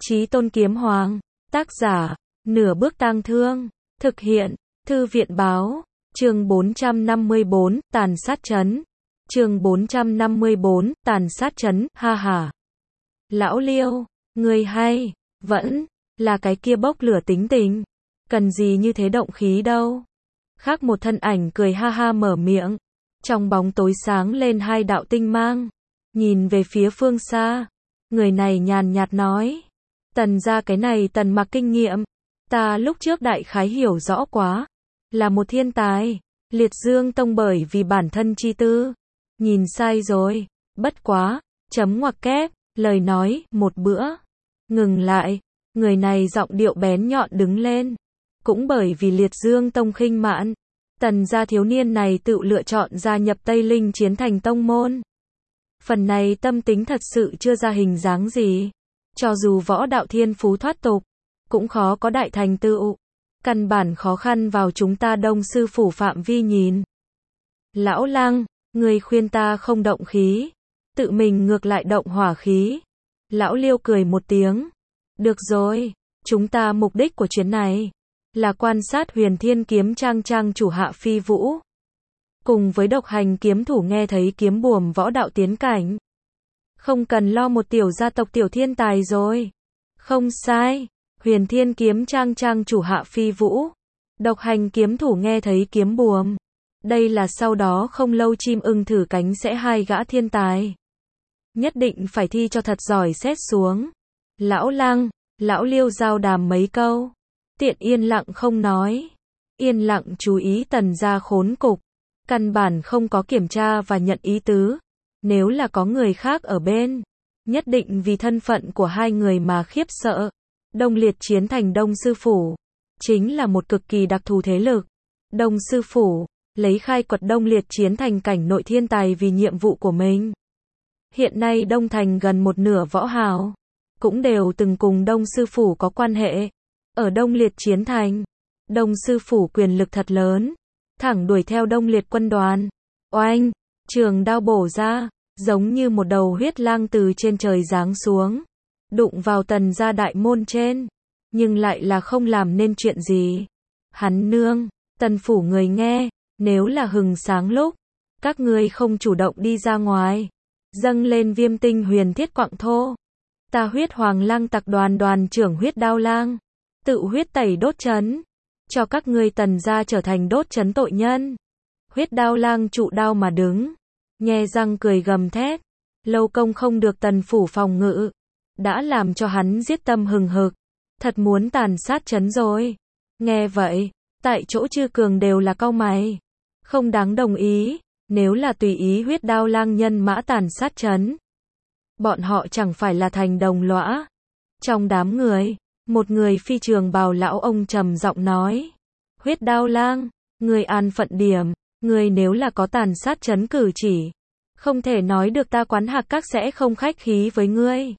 Chí Tôn Kiếm Hoàng. Tác giả, Nửa Bước Tang Thương. Thực hiện, Thư viện Báo. Chương 454, Tàn sát trấn. Chương 454, Tàn sát trấn, ha ha. Lão Liêu, người hay, vẫn là cái kia bốc lửa tính tình. Cần gì như thế động khí đâu. Khác một thân ảnh cười ha ha mở miệng. Trong bóng tối sáng lên hai đạo tinh mang. Nhìn về phía phương xa. Người này nhàn nhạt nói. Tần ra cái này Tần mặc kinh nghiệm. Ta lúc trước đại khái hiểu rõ quá. Là một thiên tài. Liệt Dương Tông bởi vì bản thân chi tư. Nhìn sai rồi. Bất quá. Chấm ngoặc kép. Lời nói, một bữa. Ngừng lại. Người này giọng điệu bén nhọn đứng lên. Cũng bởi vì Liệt Dương Tông khinh mạn. Tần gia thiếu niên này tự lựa chọn gia nhập Tây Linh chiến thành tông môn. Phần này tâm tính thật sự chưa ra hình dáng gì. Cho dù võ đạo thiên phú thoát tục, cũng khó có đại thành tựu. Căn bản khó khăn vào chúng ta Đông sư phủ phạm vi nhìn. Lão Lăng, người khuyên ta không động khí. Tự mình ngược lại động hỏa khí. Lão Liêu cười một tiếng. Được rồi, chúng ta mục đích của chuyến này là quan sát Huyền Thiên Kiếm Trang chủ Hạ Phi Vũ. Cùng với độc hành kiếm thủ nghe thấy kiếm buồm võ đạo tiến cảnh. Không cần lo một tiểu gia tộc tiểu thiên tài rồi. Không sai, Huyền Thiên Kiếm Trang chủ Hạ Phi Vũ. Độc hành kiếm thủ nghe thấy kiếm buồm. Đây là sau đó không lâu chim ưng thử cánh sẽ hai gã thiên tài. Nhất định phải thi cho thật giỏi xét xuống. Lão Lăng, Lão Liêu giao đàm mấy câu. Tiện yên lặng không nói. Yên lặng chú ý Tần gia khốn cục. Căn bản không có kiểm tra và nhận ý tứ. Nếu là có người khác ở bên, nhất định vì thân phận của hai người mà khiếp sợ. Đông Liệt chiến thành Đông sư phủ, chính là một cực kỳ đặc thù thế lực. Đông sư phủ, lấy khai quật Đông Liệt chiến thành cảnh nội thiên tài vì nhiệm vụ của mình. Hiện nay Đông Thành gần một nửa võ hào, cũng đều từng cùng Đông sư phủ có quan hệ. Ở Đông Liệt chiến thành, Đông sư phủ quyền lực thật lớn. Thẳng đuổi theo Đông Liệt quân đoàn. Oanh, trường đao bổ ra, giống như một đầu huyết lang từ trên trời giáng xuống. Đụng vào Tần gia đại môn trên. Nhưng lại là không làm nên chuyện gì. Hắn nương, Tần phủ người nghe, nếu là hừng sáng lúc, các ngươi không chủ động đi ra ngoài. Dâng lên viêm tinh huyền thiết quặng thô. Ta Huyết Hoàng Lang tặc đoàn đoàn trưởng Huyết Đao Lang. Tự huyết tẩy đốt trấn. Cho các ngươi Tần gia trở thành đốt trấn tội nhân. Huyết Đao Lang trụ đao mà đứng. Nhe răng cười gầm thét. Lâu công không được Tần phủ phòng ngự. Đã làm cho hắn giết tâm hừng hực. Thật muốn tàn sát trấn rồi. Nghe vậy, tại chỗ Chư Cường đều là cau mày. Không đáng đồng ý. Nếu là tùy ý Huyết Đao Lang nhân mã tàn sát trấn, bọn họ chẳng phải là thành đồng lõa. Trong đám người, một người phi trường bào lão ông trầm giọng nói. Huyết Đao Lang, người an phận điểm, người nếu là có tàn sát trấn cử chỉ. Không thể nói được ta Quán Hạc Các sẽ không khách khí với ngươi.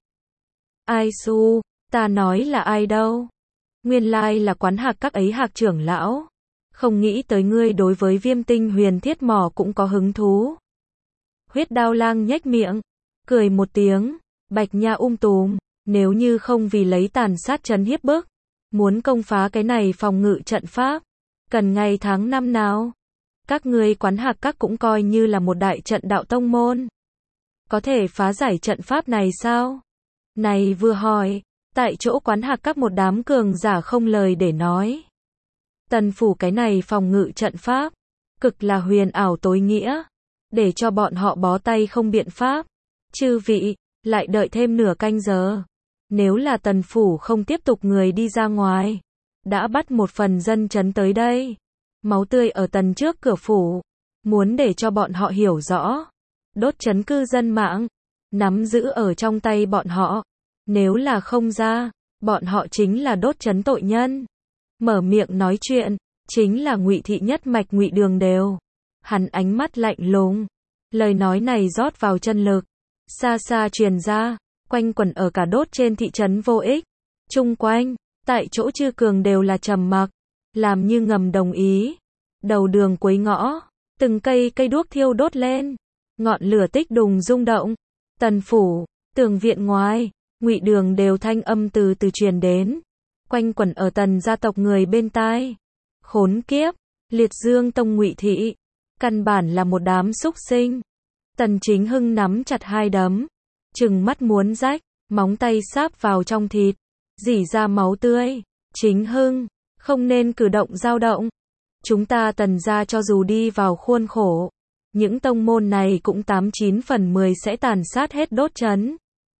Ai su, ta nói là ai đâu. Nguyên lai là Quán Hạc Các ấy Hạc trưởng lão. Không nghĩ tới ngươi đối với viêm tinh huyền thiết mỏ cũng có hứng thú. Huyết Đao Lang nhếch miệng, cười một tiếng, Bạch Nha tùm, nếu như không vì lấy tàn sát trấn hiếp bức, muốn công phá cái này phòng ngự trận pháp, cần ngày tháng năm nào? Các ngươi Quán Hạc Các cũng coi như là một đại trận đạo tông môn. Có thể phá giải trận pháp này sao? Này vừa hỏi, tại chỗ Quán Hạc Các một đám cường giả không lời để nói. Tần phủ cái này phòng ngự trận pháp, cực là huyền ảo tối nghĩa, để cho bọn họ bó tay không biện pháp. Chư vị, lại đợi thêm nửa canh giờ. Nếu là Tần phủ không tiếp tục người đi ra ngoài, đã bắt một phần dân trấn tới đây. Máu tươi ở Tần trước cửa phủ, muốn để cho bọn họ hiểu rõ. Đốt trấn cư dân mạng, nắm giữ ở trong tay bọn họ. Nếu là không ra, bọn họ chính là đốt trấn tội nhân. Mở miệng nói chuyện, chính là Ngụy thị nhất mạch Ngụy Đường Đều. Hắn ánh mắt lạnh lùng. Lời nói này rót vào chân lực. Xa xa truyền ra, quanh quẩn ở cả đốt trên thị trấn vô ích. Chung quanh, tại chỗ Chư Cường đều là trầm mặc, làm như ngầm đồng ý. Đầu đường cuối ngõ, từng cây đuốc thiêu đốt lên. Ngọn lửa tích đùng rung động. Tần phủ, tường viện ngoài, Ngụy Đường đều thanh âm từ từ truyền đến, quanh quẩn ở Tần gia tộc người bên tai. Khốn kiếp, Liệt Dương tông Ngụy thị, căn bản là một đám súc sinh. Tần Chính Hưng nắm chặt hai đấm, trừng mắt muốn rách, móng tay sáp vào trong thịt, rỉ ra máu tươi. Chính Hưng, không nên cử động dao động. Chúng ta Tần gia cho dù đi vào khuôn khổ, những tông môn này cũng 89/10 sẽ tàn sát hết đốt trấn.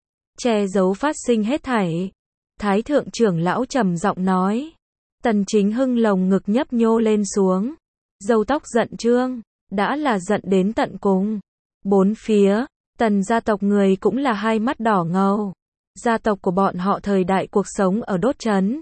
Che giấu phát sinh hết thảy. Thái thượng trưởng lão trầm giọng nói. Tần Chính Hưng lồng ngực nhấp nhô lên xuống, râu tóc giận trương, đã là giận đến tận cùng. Bốn phía, Tần gia tộc người cũng là hai mắt đỏ ngầu. Gia tộc của bọn họ thời đại cuộc sống ở đốt trấn.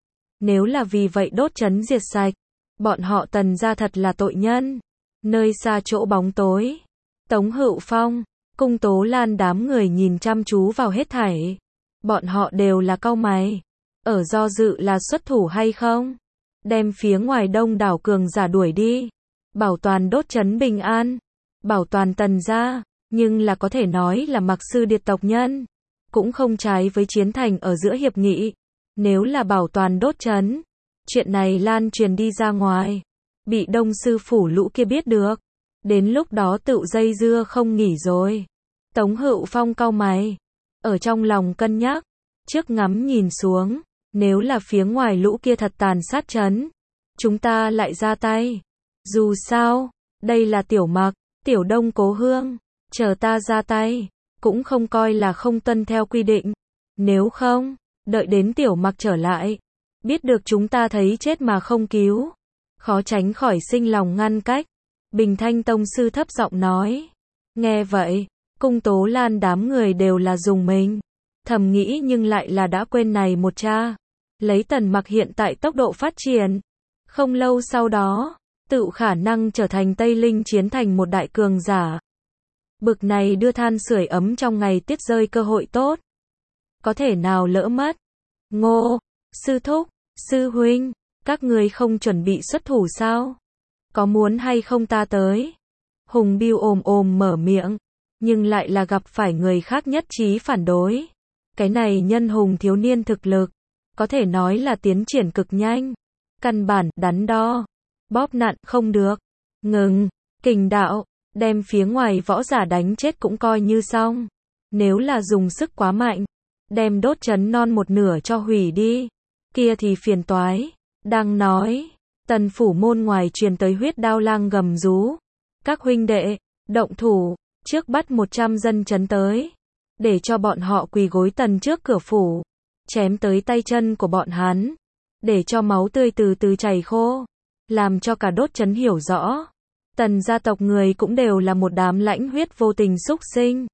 Nếu là vì vậy đốt trấn diệt sạch, bọn họ Tần gia thật là tội nhân. Nơi xa chỗ bóng tối, Tống Hữu Phong, Cung Tố Lan đám người nhìn chăm chú vào hết thảy. Bọn họ đều là cau mày, ở do dự là xuất thủ hay không. Đem phía ngoài đông đảo cường giả đuổi đi, bảo toàn đốt trấn bình an, bảo toàn Tần gia, nhưng là có thể nói là mặc sư điệt tộc nhân, cũng không trái với chiến thành ở giữa hiệp nghị. Nếu là bảo toàn đốt trấn, chuyện này lan truyền đi ra ngoài, bị Đông sư phủ lũ kia biết được, đến lúc đó tựu dây dưa không nghỉ rồi. Tống Hữu Phong cau mày, ở trong lòng cân nhắc, trước ngắm nhìn xuống, nếu là phía ngoài lũ kia thật tàn sát trấn, chúng ta lại ra tay. Dù sao, đây là Tiểu Mặc, Tiểu Đông cố hương, chờ ta ra tay, cũng không coi là không tuân theo quy định. Nếu không, đợi đến Tiểu Mặc trở lại, biết được chúng ta thấy chết mà không cứu, khó tránh khỏi sinh lòng ngăn cách. Bình Thanh tông sư thấp giọng nói. Nghe vậy, Cung Tố Lan đám người đều là dùng mình, thầm nghĩ nhưng lại là đã quên này một cha. Lấy Tần Mặc hiện tại tốc độ phát triển, không lâu sau đó, tự khả năng trở thành Tây Linh chiến thành một đại cường giả. Bực này đưa than sưởi ấm trong ngày tiết rơi cơ hội tốt, có thể nào lỡ mất. Ngô, sư thúc, sư huynh, các người không chuẩn bị xuất thủ sao? Có muốn hay không ta tới? Hùng Biêu ồm mở miệng, nhưng lại là gặp phải người khác nhất trí phản đối. Cái này nhân hùng thiếu niên thực lực, có thể nói là tiến triển cực nhanh. Căn bản, đắn đo, bóp nặn, không được. Ngừng, kình đạo, đem phía ngoài võ giả đánh chết cũng coi như xong. Nếu là dùng sức quá mạnh, đem đốt trấn non một nửa cho hủy đi, kia thì phiền toái. Đang nói, Tần phủ môn ngoài truyền tới Huyết Đao Lang gầm rú. Các huynh đệ, động thủ, trước bắt 100 dân trấn tới, để cho bọn họ quỳ gối Tần trước cửa phủ, chém tới tay chân của bọn hắn, để cho máu tươi từ từ chảy khô, làm cho cả đốt trấn hiểu rõ. Tần gia tộc người cũng đều là một đám lãnh huyết vô tình xúc sinh.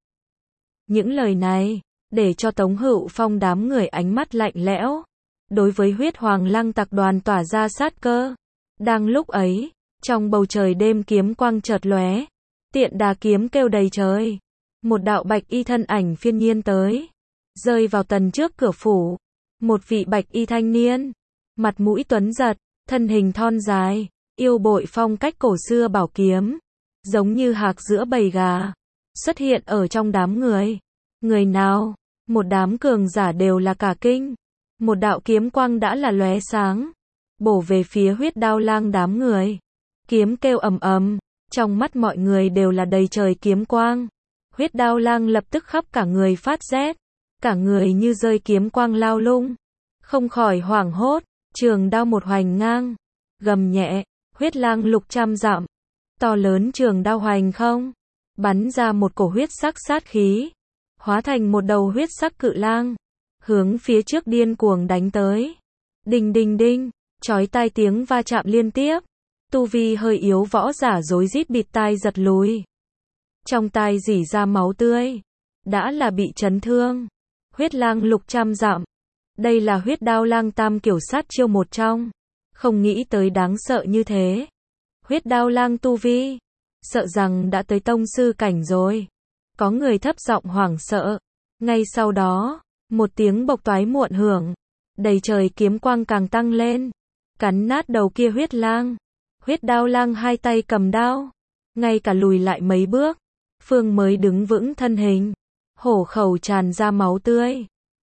Những lời này, để cho Tống Hữu Phong đám người ánh mắt lạnh lẽo, đối với Huyết Hoàng Lăng tập đoàn tỏa ra sát cơ. Đang lúc ấy, trong bầu trời đêm kiếm quang chợt lóe, tiện đà kiếm kêu đầy trời. Một đạo bạch y thân ảnh phiên nhiên tới, rơi vào Tần trước cửa phủ. Một vị bạch y thanh niên, mặt mũi tuấn giật, thân hình thon dài, yêu bội phong cách cổ xưa bảo kiếm, giống như hạc giữa bầy gà, xuất hiện ở trong đám người. Người nào? Một đám cường giả đều là cả kinh. Một đạo kiếm quang đã là lóe sáng, bổ về phía Huyết Đao Lang đám người. Kiếm kêu ầm ầm, trong mắt mọi người đều là đầy trời kiếm quang. Huyết Đao Lang lập tức khắp cả người phát rét, cả người như rơi kiếm quang lao lung, không khỏi hoảng hốt. Trường đao một hoành ngang, gầm nhẹ, huyết lang lục trăm dặm, to lớn trường đao hoành không, bắn ra một cổ huyết sắc sát khí, hóa thành một đầu huyết sắc cự lang, hướng phía trước điên cuồng đánh tới. Đinh đinh đinh, chói tai tiếng va chạm liên tiếp, tu vi hơi yếu võ giả rối rít bịt tai giật lùi. Trong tai rỉ ra máu tươi, đã là bị chấn thương. Huyết lang lục trăm dặm, đây là Huyết Đao Lang tam kiểu sát chiêu một trong, không nghĩ tới đáng sợ như thế. Huyết Đao Lang tu vi, sợ rằng đã tới tông sư cảnh rồi. Có người thấp giọng hoảng sợ. Ngay sau đó, một tiếng bộc toái muộn hưởng, đầy trời kiếm quang càng tăng lên, cắn nát đầu kia huyết lang. Huyết Đao Lang hai tay cầm đao, ngay cả lùi lại mấy bước, phương mới đứng vững thân hình, hổ khẩu tràn ra máu tươi.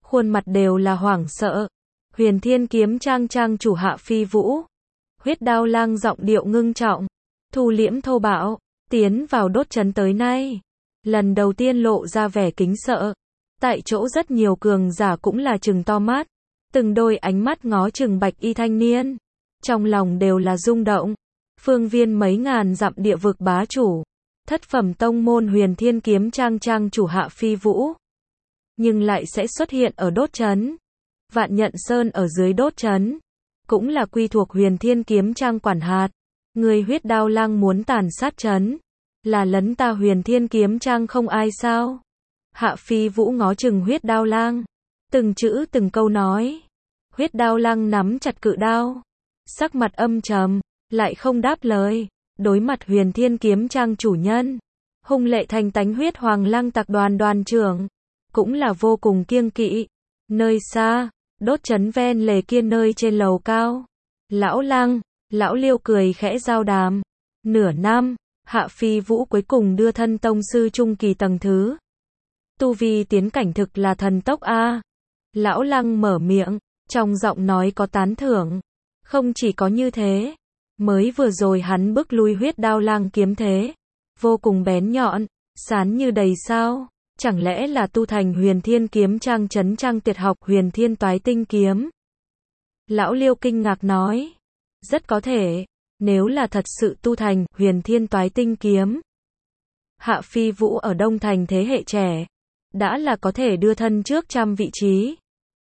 khuôn mặt đều là hoảng sợ. Huyền Thiên Kiếm Trang trang chủ Hạ Phi Vũ. Huyết Đao Lang giọng điệu ngưng trọng, thu liễm thô bạo, tiến vào đốt trấn tới nay. Lần đầu tiên lộ ra vẻ kính sợ. Tại chỗ rất nhiều cường giả cũng là trừng to mắt. Từng đôi ánh mắt ngó chừng bạch y thanh niên. Trong lòng đều là rung động. Phương viên mấy ngàn dặm địa vực bá chủ. Thất phẩm tông môn Huyền Thiên Kiếm Trang trang chủ Hạ Phi Vũ. Nhưng lại sẽ xuất hiện ở đốt trấn. Vạn Nhận Sơn ở dưới đốt trấn. Cũng là quy thuộc Huyền Thiên Kiếm Trang quản hạt. Người Huyết Đao Lang muốn tàn sát trấn. Là lấn ta Huyền Thiên Kiếm Trang không ai sao? Hạ Phi Vũ ngó chừng Huyết Đao Lang. Từng chữ từng câu nói. Huyết Đao Lang nắm chặt cự đao. Sắc mặt âm trầm, lại không đáp lời. Đối mặt Huyền Thiên Kiếm Trang chủ nhân. Hung lệ thành tánh Huyết Hoàng Lang tặc đoàn đoàn trưởng. Cũng là vô cùng kiêng kỵ. Nơi xa, đốt trấn ven lề kia nơi trên lầu cao. Lão Lang, lão Liêu cười khẽ giao đàm. Nửa năm, Hạ Phi Vũ cuối cùng đưa thân tông sư trung kỳ tầng thứ. Tu vi tiến cảnh thực là thần tốc a. Lão Lăng mở miệng, trong giọng nói có tán thưởng. Không chỉ có như thế, mới vừa rồi hắn bức lui Huyết Đao Lang kiếm thế, vô cùng bén nhọn, sán như đầy sao. Chẳng lẽ là tu thành Huyền Thiên Kiếm Trang trấn trang tuyệt học Huyền Thiên Toái Tinh Kiếm? Lão Liêu kinh ngạc nói. Rất có thể, nếu là thật sự tu thành Huyền Thiên Toái Tinh Kiếm. Hạ Phi Vũ ở Đông Thành thế hệ trẻ, đã là có thể đưa thân trước trăm vị trí.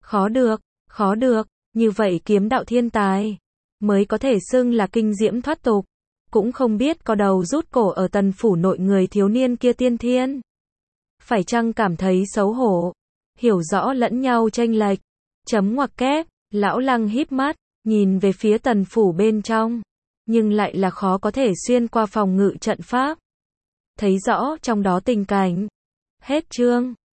Khó được, như vậy kiếm đạo thiên tài, mới có thể xưng là kinh diễm thoát tục. Cũng không biết có đầu rút cổ ở Tần phủ nội người thiếu niên kia tiên thiên. Phải chăng cảm thấy xấu hổ, hiểu rõ lẫn nhau chênh lệch. Chấm ngoặc kép, lão Lăng híp mắt, nhìn về phía Tần phủ bên trong, nhưng lại là khó có thể xuyên qua phòng ngự trận pháp. Thấy rõ trong đó tình cảnh. Hết chương.